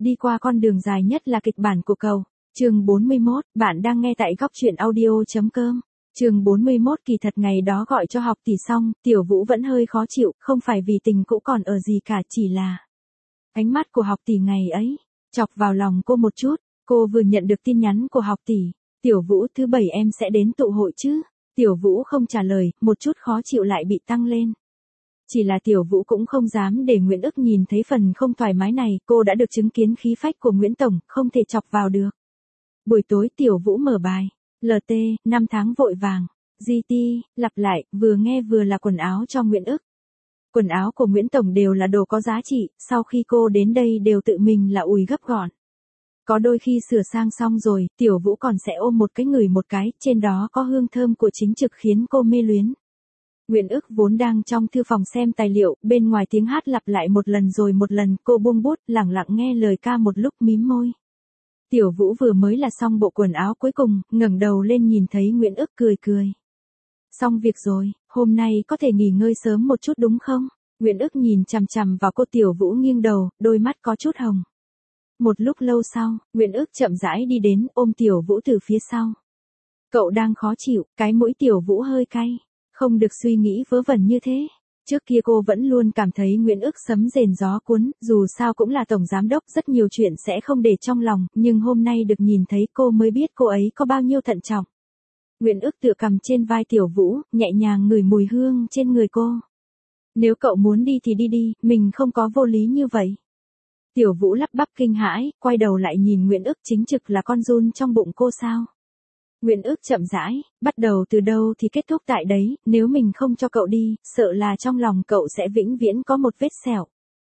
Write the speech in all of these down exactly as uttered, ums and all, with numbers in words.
đi qua con đường dài nhất là kịch bản của cậu. Chương bốn mươi mốt, bạn đang nghe tại góc truyện audio chấm com. Chương bốn mươi mốt, kỳ thật ngày đó gọi cho học tỷ xong, Tiểu Vũ vẫn hơi khó chịu, không phải vì tình cũ còn ở gì cả, chỉ là ánh mắt của học tỷ ngày ấy chọc vào lòng cô một chút. Cô vừa nhận được tin nhắn của học tỷ, Tiểu Vũ thứ bảy em sẽ đến tụ hội chứ? Tiểu Vũ không trả lời, một chút khó chịu lại bị tăng lên. Chỉ là Tiểu Vũ cũng không dám để Nguyễn Ức nhìn thấy phần không thoải mái này, cô đã được chứng kiến khí phách của Nguyễn Tổng, không thể chọc vào được. Buổi tối Tiểu Vũ mở bài, lờ tê, năm tháng vội vàng, giê tê, lặp lại, vừa nghe vừa là quần áo cho Nguyễn Ức. Quần áo của Nguyễn Tổng đều là đồ có giá trị, sau khi cô đến đây đều tự mình là ủi gấp gọn. Có đôi khi sửa sang xong rồi, Tiểu Vũ còn sẽ ôm một cái ngửi một cái, trên đó có hương thơm của chính trực khiến cô mê luyến. Nguyễn Ức vốn đang trong thư phòng xem tài liệu, bên ngoài tiếng hát lặp lại một lần rồi một lần, cô buông bút, lẳng lặng nghe lời ca một lúc mím môi. Tiểu Vũ vừa mới là xong bộ quần áo cuối cùng, ngẩng đầu lên nhìn thấy Nguyễn Ức cười cười. Xong việc rồi, hôm nay có thể nghỉ ngơi sớm một chút đúng không? Nguyễn Ức nhìn chằm chằm vào cô. Tiểu Vũ nghiêng đầu, đôi mắt có chút hồng. Một lúc lâu sau, Nguyễn Ức chậm rãi đi đến, ôm Tiểu Vũ từ phía sau. Cậu đang khó chịu, cái mũi Tiểu Vũ hơi cay. Không được suy nghĩ vớ vẩn như thế. Trước kia cô vẫn luôn cảm thấy Nguyễn Ức sấm rền gió cuốn, dù sao cũng là tổng giám đốc, rất nhiều chuyện sẽ không để trong lòng, nhưng hôm nay được nhìn thấy cô mới biết cô ấy có bao nhiêu thận trọng. Nguyễn Ức tựa cằm trên vai Tiểu Vũ, nhẹ nhàng ngửi mùi hương trên người cô. Nếu cậu muốn đi thì đi đi, mình không có vô lý như vậy. Tiểu Vũ lắp bắp kinh hãi, quay đầu lại nhìn Nguyễn Ức, chính trực là con giun trong bụng cô sao? Nguyễn Ức chậm rãi, bắt đầu từ đâu thì kết thúc tại đấy, nếu mình không cho cậu đi, sợ là trong lòng cậu sẽ vĩnh viễn có một vết sẹo.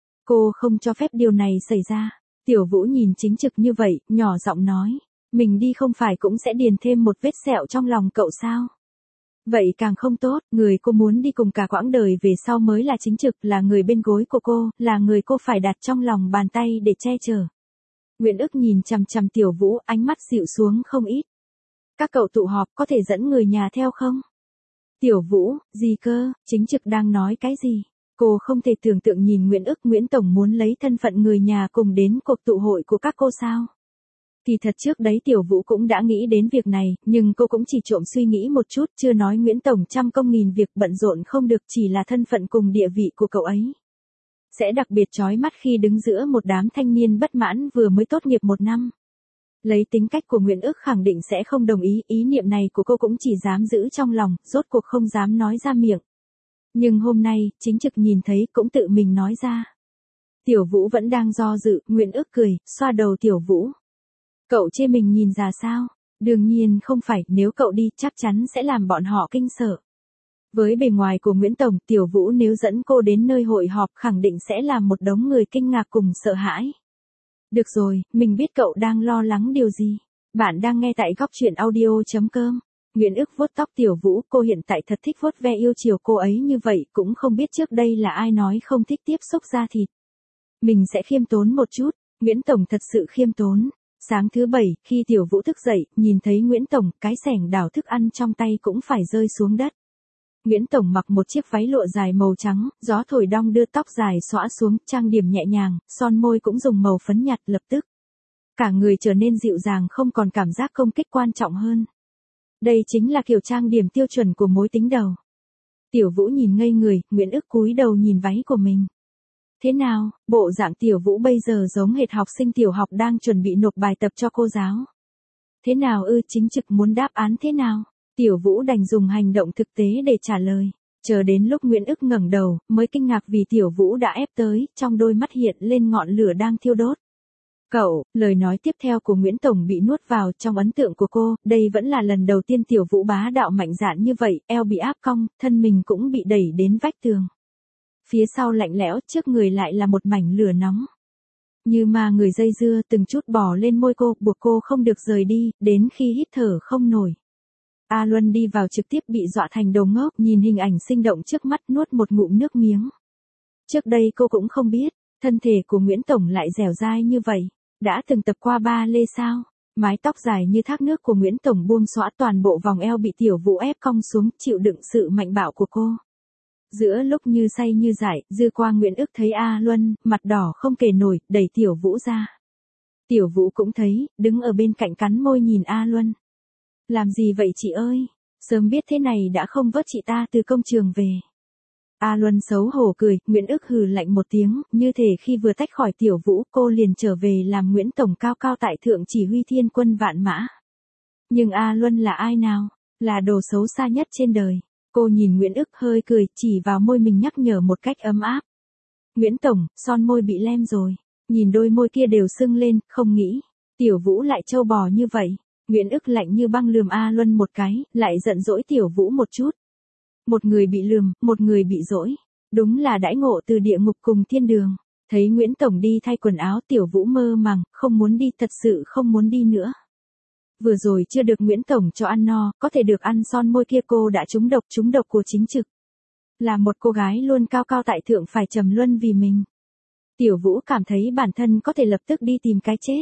Cô không cho phép điều này xảy ra. Tiểu Vũ nhìn chính trực như vậy, nhỏ giọng nói, mình đi không phải cũng sẽ điền thêm một vết sẹo trong lòng cậu sao? Vậy càng không tốt, người cô muốn đi cùng cả quãng đời về sau mới là chính trực, là người bên gối của cô, là người cô phải đặt trong lòng bàn tay để che chở. Nguyễn Ức nhìn chằm chằm Tiểu Vũ, ánh mắt dịu xuống không ít. Các cậu tụ họp có thể dẫn người nhà theo không? Tiểu Vũ, gì cơ, chính trực đang nói cái gì? Cô không thể tưởng tượng nhìn Nguyễn Ức. Nguyễn Tổng muốn lấy thân phận người nhà cùng đến cuộc tụ hội của các cô sao? Kỳ thật trước đấy Tiểu Vũ cũng đã nghĩ đến việc này, nhưng cô cũng chỉ trộm suy nghĩ một chút, chưa nói Nguyễn Tổng trăm công nghìn việc bận rộn không được, chỉ là thân phận cùng địa vị của cậu ấy sẽ đặc biệt chói mắt khi đứng giữa một đám thanh niên bất mãn vừa mới tốt nghiệp một năm. Lấy tính cách của Nguyễn Ức khẳng định sẽ không đồng ý, ý niệm này của cô cũng chỉ dám giữ trong lòng, rốt cuộc không dám nói ra miệng. Nhưng hôm nay, chính trực nhìn thấy cũng tự mình nói ra. Tiểu Vũ vẫn đang do dự, Nguyễn Ức cười, xoa đầu Tiểu Vũ. Cậu chê mình nhìn già sao? Đương nhiên không phải, nếu cậu đi chắc chắn sẽ làm bọn họ kinh sợ. Với bề ngoài của Nguyễn Tổng, Tiểu Vũ nếu dẫn cô đến nơi hội họp khẳng định sẽ làm một đống người kinh ngạc cùng sợ hãi. Được rồi, mình biết cậu đang lo lắng điều gì. Bạn đang nghe tại góc truyện audio chấm com. Nguyễn Ức vuốt tóc Tiểu Vũ, cô hiện tại thật thích vuốt ve yêu chiều cô ấy như vậy, cũng không biết trước đây là ai nói không thích tiếp xúc da thịt. Mình sẽ khiêm tốn một chút, Nguyễn Tổng thật sự khiêm tốn. Sáng thứ bảy, khi Tiểu Vũ thức dậy, nhìn thấy Nguyễn Tổng, cái xẻng đảo thức ăn trong tay cũng phải rơi xuống đất. Nguyễn Tổng mặc một chiếc váy lụa dài màu trắng, gió thổi đong đưa tóc dài xõa xuống, trang điểm nhẹ nhàng, son môi cũng dùng màu phấn nhạt, lập tức cả người trở nên dịu dàng, không còn cảm giác công kích, quan trọng hơn. Đây chính là kiểu trang điểm tiêu chuẩn của mối tính đầu. Tiểu Vũ nhìn ngây người, Nguyễn Ức cúi đầu nhìn váy của mình. Thế nào, bộ dạng Tiểu Vũ bây giờ giống hệt học sinh tiểu học đang chuẩn bị nộp bài tập cho cô giáo. Thế nào ư, chính trực muốn đáp án thế nào? Tiểu Vũ đành dùng hành động thực tế để trả lời. Chờ đến lúc Nguyễn Ức ngẩng đầu, mới kinh ngạc vì Tiểu Vũ đã ép tới, trong đôi mắt hiện lên ngọn lửa đang thiêu đốt. Cậu, lời nói tiếp theo của Nguyễn Tổng bị nuốt vào, trong ấn tượng của cô, đây vẫn là lần đầu tiên Tiểu Vũ bá đạo mạnh dạn như vậy, eo bị áp cong, thân mình cũng bị đẩy đến vách tường. Phía sau lạnh lẽo, trước người lại là một mảnh lửa nóng. Như ma người dây dưa, từng chút bò lên môi cô, buộc cô không được rời đi, đến khi hít thở không nổi. A Luân đi vào trực tiếp bị dọa thành đồ ngốc, nhìn hình ảnh sinh động trước mắt nuốt một ngụm nước miếng. Trước đây cô cũng không biết, thân thể của Nguyễn Tổng lại dẻo dai như vậy. Đã từng tập qua ba lê sao? Mái tóc dài như thác nước của Nguyễn Tổng buông xõa, toàn bộ vòng eo bị Tiểu Vũ ép cong xuống, chịu đựng sự mạnh bạo của cô. Giữa lúc như say như dại, dư qua Nguyễn Ức thấy A Luân, mặt đỏ không kể nổi, đẩy Tiểu Vũ ra. Tiểu Vũ cũng thấy, đứng ở bên cạnh cắn môi nhìn A Luân. Làm gì vậy chị ơi? Sớm biết thế này đã không vớt chị ta từ công trường về. A Luân xấu hổ cười, Nguyễn Ức hừ lạnh một tiếng, như thể khi vừa tách khỏi Tiểu Vũ, cô liền trở về làm Nguyễn Tổng cao cao tại thượng chỉ huy thiên quân vạn mã. Nhưng A Luân là ai nào? Là đồ xấu xa nhất trên đời. Cô nhìn Nguyễn Ức hơi cười, chỉ vào môi mình nhắc nhở một cách ấm áp. Nguyễn Tổng, son môi bị lem rồi. Nhìn đôi môi kia đều sưng lên, không nghĩ. Tiểu Vũ lại trâu bò như vậy. Nguyễn Ức lạnh như băng lườm A Luân một cái, lại giận dỗi Tiểu Vũ một chút. Một người bị lườm, một người bị dỗi. Đúng là đãi ngộ từ địa ngục cùng thiên đường. Thấy Nguyễn Tổng đi thay quần áo, Tiểu Vũ mơ màng, không muốn đi, thật sự không muốn đi nữa. Vừa rồi chưa được Nguyễn Tổng cho ăn no, có thể được ăn son môi kia, cô đã trúng độc, trúng độc của chính trực. Là một cô gái luôn cao cao tại thượng phải trầm luân vì mình. Tiểu Vũ cảm thấy bản thân có thể lập tức đi tìm cái chết.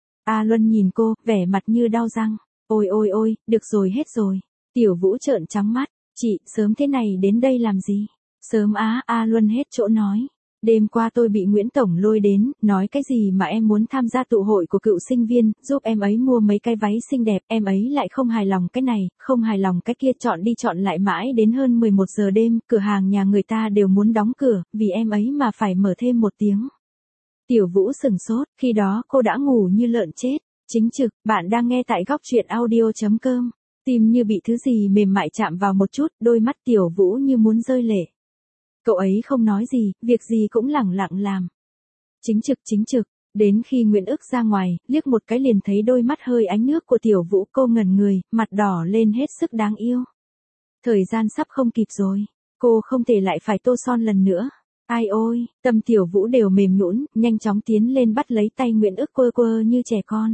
A Luân nhìn cô, vẻ mặt như đau răng. Ôi ôi ôi, được rồi, hết rồi. Tiểu Vũ trợn trắng mắt. Chị, sớm thế này đến đây làm gì? Sớm á, A Luân hết chỗ nói. Đêm qua tôi bị Nguyễn Tổng lôi đến, nói cái gì mà em muốn tham gia tụ hội của cựu sinh viên, giúp em ấy mua mấy cái váy xinh đẹp, em ấy lại không hài lòng cái này, không hài lòng cái kia, chọn đi chọn lại mãi đến hơn mười một giờ đêm, cửa hàng nhà người ta đều muốn đóng cửa, vì em ấy mà phải mở thêm một tiếng. Tiểu Vũ sừng sốt, khi đó cô đã ngủ như lợn chết. Chính trực, bạn đang nghe tại góc truyện audio chấm com. Tim như bị thứ gì mềm mại chạm vào một chút, đôi mắt Tiểu Vũ như muốn rơi lệ. Cậu ấy không nói gì, việc gì cũng lẳng lặng làm. Chính trực chính trực, đến khi Nguyễn Ức ra ngoài, liếc một cái liền thấy đôi mắt hơi ánh nước của Tiểu Vũ, cô ngẩn người, mặt đỏ lên hết sức đáng yêu. Thời gian sắp không kịp rồi, cô không thể lại phải tô son lần nữa. Ai ôi, tâm Tiểu Vũ đều mềm nhũn, nhanh chóng tiến lên bắt lấy tay Nguyễn Ức quơ quơ như trẻ con.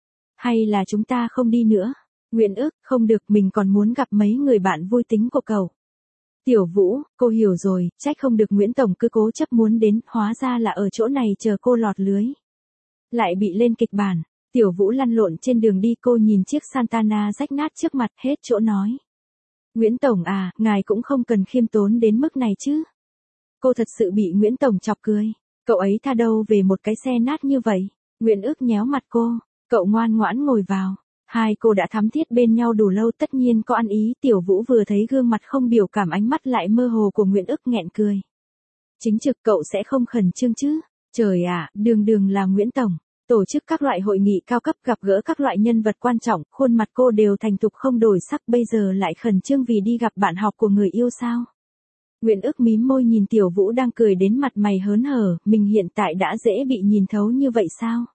Hay là chúng ta không đi nữa? Nguyễn Ức, không được, mình còn muốn gặp mấy người bạn vui tính của cậu. Tiểu Vũ, cô hiểu rồi, trách không được Nguyễn Tổng cứ cố chấp muốn đến, hóa ra là ở chỗ này chờ cô lọt lưới. Lại bị lên kịch bản. Tiểu Vũ lăn lộn trên đường đi, cô nhìn chiếc Santana rách nát trước mặt, hết chỗ nói. Nguyễn Tổng à, ngài cũng không cần khiêm tốn đến mức này chứ. Cô thật sự bị Nguyễn Tổng chọc cười. Cậu ấy tha đâu về một cái xe nát như vậy. Nguyễn Ức nhéo mặt cô. Cậu ngoan ngoãn ngồi vào. Hai cô đã thắm thiết bên nhau đủ lâu, tất nhiên có ăn ý. Tiểu Vũ vừa thấy gương mặt không biểu cảm, ánh mắt lại mơ hồ của Nguyễn Ức, nghẹn cười. Chính trực, cậu sẽ không khẩn trương chứ? Trời ạ, à, đường đường là Nguyễn Tổng. Tổ chức các loại hội nghị cao cấp, gặp gỡ các loại nhân vật quan trọng, khuôn mặt cô đều thành thục không đổi sắc, bây giờ lại khẩn trương vì đi gặp bạn học của người yêu sao? Nguyễn Ức mím môi nhìn Tiểu Vũ đang cười đến mặt mày hớn hở, mình hiện tại đã dễ bị nhìn thấu như vậy sao?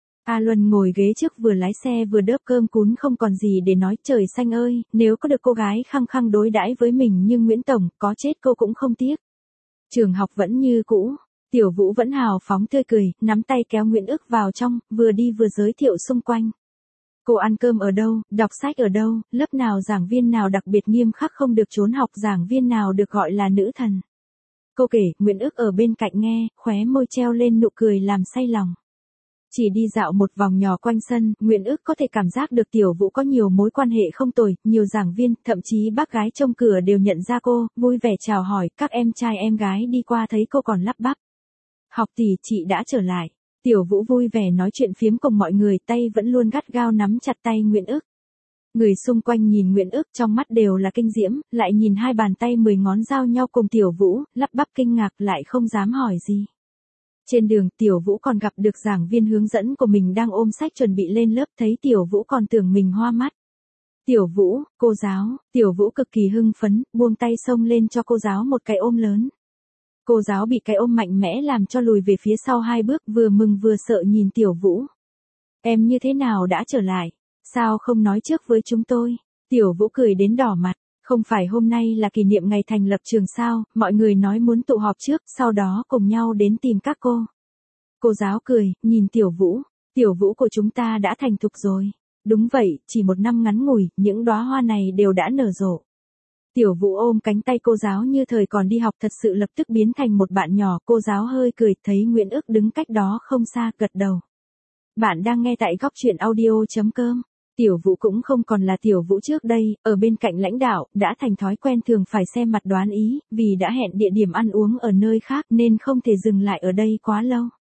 A Luân ngồi ghế trước vừa lái xe vừa đớp cơm cún, không còn gì để nói. Trời xanh ơi, nếu có được cô gái khăng khăng đối đãi với mình như Nguyễn Tổng, có chết cô cũng không tiếc. Trường học vẫn như cũ, Tiểu Vũ vẫn hào phóng tươi cười, nắm tay kéo Nguyễn Ức vào trong, vừa đi vừa giới thiệu xung quanh. Cô ăn cơm ở đâu, đọc sách ở đâu, lớp nào giảng viên nào đặc biệt nghiêm khắc không được trốn học, giảng viên nào được gọi là nữ thần. Cô kể, Nguyễn Ức ở bên cạnh nghe, khóe môi treo lên nụ cười làm say lòng. Chỉ đi dạo một vòng nhỏ quanh sân, Nguyễn Ức có thể cảm giác được Tiểu Vũ có nhiều mối quan hệ không tồi, nhiều giảng viên, thậm chí bác gái trông cửa đều nhận ra cô, vui vẻ chào hỏi, các em trai em gái đi qua thấy cô còn lắp bắp. Học tỷ, chị đã trở lại. Tiểu Vũ vui vẻ nói chuyện phiếm cùng mọi người, tay vẫn luôn gắt gao nắm chặt tay Nguyễn Ức. Người xung quanh nhìn Nguyễn Ức trong mắt đều là kinh diễm, lại nhìn hai bàn tay mười ngón giao nhau cùng Tiểu Vũ, lắp bắp kinh ngạc lại không dám hỏi gì. Trên đường, Tiểu Vũ còn gặp được giảng viên hướng dẫn của mình đang ôm sách chuẩn bị lên lớp, thấy Tiểu Vũ còn tưởng mình hoa mắt. Tiểu Vũ, cô giáo, Tiểu Vũ cực kỳ hưng phấn, buông tay xông lên cho cô giáo một cái ôm lớn. Cô giáo bị cái ôm mạnh mẽ làm cho lùi về phía sau hai bước, vừa mừng vừa sợ nhìn Tiểu Vũ. Em như thế nào đã trở lại? Sao không nói trước với chúng tôi? Tiểu Vũ cười đến đỏ mặt. Không phải hôm nay là kỷ niệm ngày thành lập trường sao, mọi người nói muốn tụ họp trước, sau đó cùng nhau đến tìm các cô. Cô giáo cười, nhìn Tiểu Vũ. Tiểu Vũ của chúng ta đã thành thục rồi. Đúng vậy, chỉ một năm ngắn ngủi, những đóa hoa này đều đã nở rộ. Tiểu Vũ ôm cánh tay cô giáo như thời còn đi học, thật sự lập tức biến thành một bạn nhỏ. Cô giáo hơi cười, thấy Nguyễn Ức đứng cách đó không xa, gật đầu. Bạn đang nghe tại góc truyện audio chấm com. Tiểu Vũ cũng không còn là Tiểu Vũ trước đây, ở bên cạnh lãnh đạo, đã thành thói quen thường phải xem mặt đoán ý, vì đã hẹn địa điểm ăn uống ở nơi khác nên không thể dừng lại ở đây quá lâu.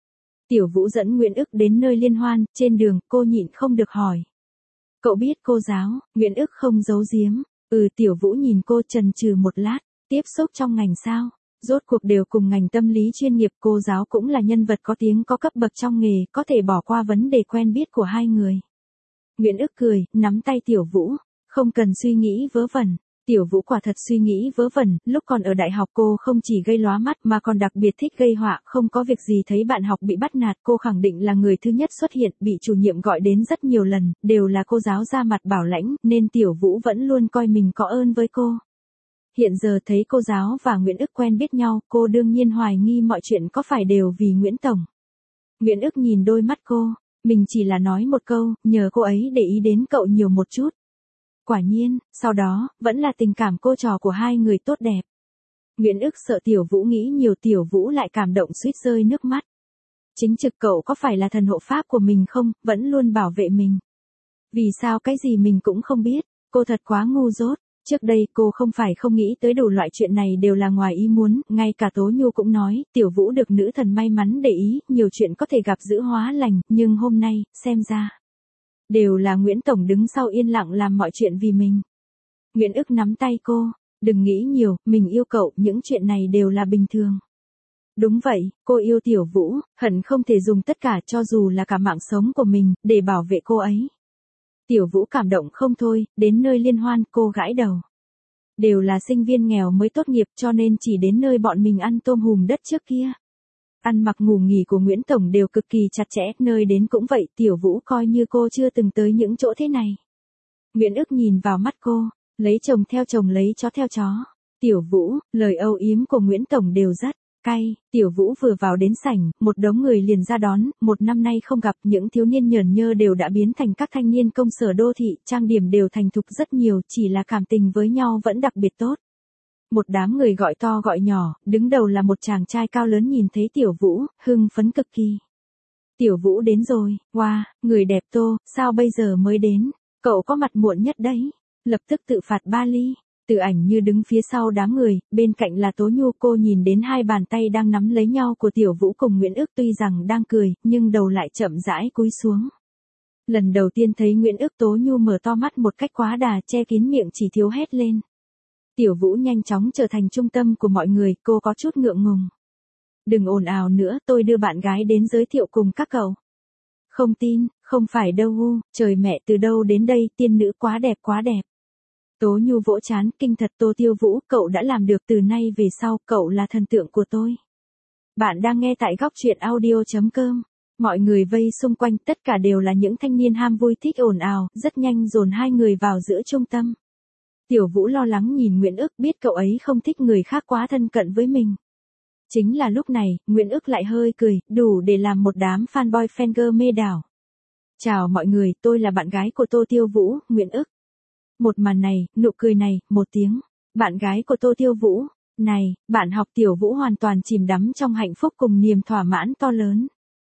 Tiểu Vũ dẫn Nguyễn Ức đến nơi liên hoan, trên đường, cô nhịn không được hỏi. Cậu biết cô giáo, Nguyễn Ức không giấu giếm. Ừ, Tiểu Vũ nhìn cô chần chừ một lát, tiếp xúc trong ngành sao? Rốt cuộc đều cùng ngành tâm lý chuyên nghiệp, cô giáo cũng là nhân vật có tiếng có cấp bậc trong nghề, có thể bỏ qua vấn đề quen biết của hai người. Nguyễn Ức cười, nắm tay Tiểu Vũ, không cần suy nghĩ vớ vẩn. Tiểu Vũ quả thật suy nghĩ vớ vẩn, lúc còn ở đại học cô không chỉ gây lóa mắt mà còn đặc biệt thích gây họa, không có việc gì thấy bạn học bị bắt nạt, cô khẳng định là người thứ nhất xuất hiện, bị chủ nhiệm gọi đến rất nhiều lần, đều là cô giáo ra mặt bảo lãnh, nên Tiểu Vũ vẫn luôn coi mình có ơn với cô. Hiện giờ thấy cô giáo và Nguyễn Ức quen biết nhau, cô đương nhiên hoài nghi mọi chuyện có phải đều vì Nguyễn Tổng. Nguyễn Ức nhìn đôi mắt cô, mình chỉ là nói một câu, nhờ cô ấy để ý đến cậu nhiều một chút. Quả nhiên, sau đó, vẫn là tình cảm cô trò của hai người tốt đẹp. Nguyễn Ức sợ Tiểu Vũ nghĩ nhiều, Tiểu Vũ lại cảm động suýt rơi nước mắt. Chính trực cậu có phải là thần hộ pháp của mình không, vẫn luôn bảo vệ mình. Vì sao cái gì mình cũng không biết, cô thật quá ngu dốt. Trước đây cô không phải không nghĩ tới đủ loại chuyện này đều là ngoài ý muốn, ngay cả Tố Nhu cũng nói, Tiểu Vũ được nữ thần may mắn để ý, nhiều chuyện có thể gặp dữ hóa lành, nhưng hôm nay, xem ra. Đều là Nguyễn Tổng đứng sau yên lặng làm mọi chuyện vì mình. Nguyễn Ức nắm tay cô, đừng nghĩ nhiều, mình yêu cậu, những chuyện này đều là bình thường. Đúng vậy, cô yêu Tiểu Vũ, hận không thể dùng tất cả cho dù là cả mạng sống của mình, để bảo vệ cô ấy. Tiểu Vũ cảm động không thôi, đến nơi liên hoan, cô gãi đầu. Đều là sinh viên nghèo mới tốt nghiệp cho nên chỉ đến nơi bọn mình ăn tôm hùm đất trước kia. Ăn mặc ngủ nghỉ của Nguyễn Tổng đều cực kỳ chặt chẽ, nơi đến cũng vậy, Tiểu Vũ coi như cô chưa từng tới những chỗ thế này. Nguyễn Ức nhìn vào mắt cô, lấy chồng theo chồng lấy chó theo chó. Tiểu Vũ, lời âu yếm của Nguyễn Tổng đều rất cay. Tiểu Vũ vừa vào đến sảnh, một đống người liền ra đón, một năm nay không gặp, những thiếu niên nhởn nhơ đều đã biến thành các thanh niên công sở đô thị, trang điểm đều thành thục rất nhiều, chỉ là cảm tình với nhau vẫn đặc biệt tốt. Một đám người gọi to gọi nhỏ, đứng đầu là một chàng trai cao lớn nhìn thấy Tiểu Vũ, hưng phấn cực kỳ. Tiểu Vũ đến rồi, wow, người đẹp Tô, sao bây giờ mới đến, cậu có mặt muộn nhất đấy, lập tức tự phạt ba ly. Từ Ảnh Như đứng phía sau đám người, bên cạnh là Tố Nhu, cô nhìn đến hai bàn tay đang nắm lấy nhau của Tiểu Vũ cùng Nguyễn Ức, tuy rằng đang cười, nhưng đầu lại chậm rãi cúi xuống. Lần đầu tiên thấy Nguyễn Ức, Tố Nhu mở to mắt một cách quá đà, che kín miệng chỉ thiếu hét lên. Tiểu Vũ nhanh chóng trở thành trung tâm của mọi người, cô có chút ngượng ngùng. Đừng ồn ào nữa, tôi đưa bạn gái đến giới thiệu cùng các cậu. Không tin, không phải đâu u, trời mẹ, từ đâu đến đây, tiên nữ quá đẹp quá đẹp. Tố Nhu vỗ chán, kinh thật. Tô Tiêu Vũ, cậu đã làm được, từ nay về sau, cậu là thần tượng của tôi. Bạn đang nghe tại góc truyện audio chấm com. Mọi người vây xung quanh, tất cả đều là những thanh niên ham vui thích ồn ào, rất nhanh dồn hai người vào giữa trung tâm. Tiểu Vũ lo lắng nhìn Nguyễn Ức, biết cậu ấy không thích người khác quá thân cận với mình. Chính là lúc này, Nguyễn Ức lại hơi cười, đủ để làm một đám fanboy fangirl mê đảo. Chào mọi người, tôi là bạn gái của Tô Tiêu Vũ, Nguyễn Ức. Một màn này, nụ cười này, một tiếng. Bạn gái của Tô Tiêu Vũ. Này, bạn học Tiểu Vũ hoàn toàn chìm đắm trong hạnh phúc cùng niềm thỏa mãn to lớn.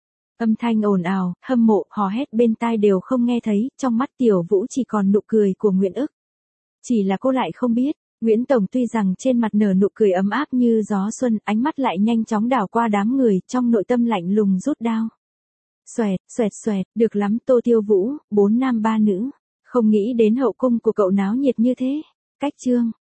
Âm thanh ồn ào, hâm mộ, hò hét bên tai đều không nghe thấy, trong mắt Tiểu Vũ chỉ còn nụ cười của Nguyễn Ức. Chỉ là cô lại không biết, Nguyễn Tổng tuy rằng trên mặt nở nụ cười ấm áp như gió xuân, ánh mắt lại nhanh chóng đảo qua đám người, trong nội tâm lạnh lùng rút đao. Xoẹt, xoẹt xoẹt, được lắm Tô Tiêu Vũ, bốn nam ba nữ. Không nghĩ đến hậu cung của cậu náo nhiệt như thế. Cách chương.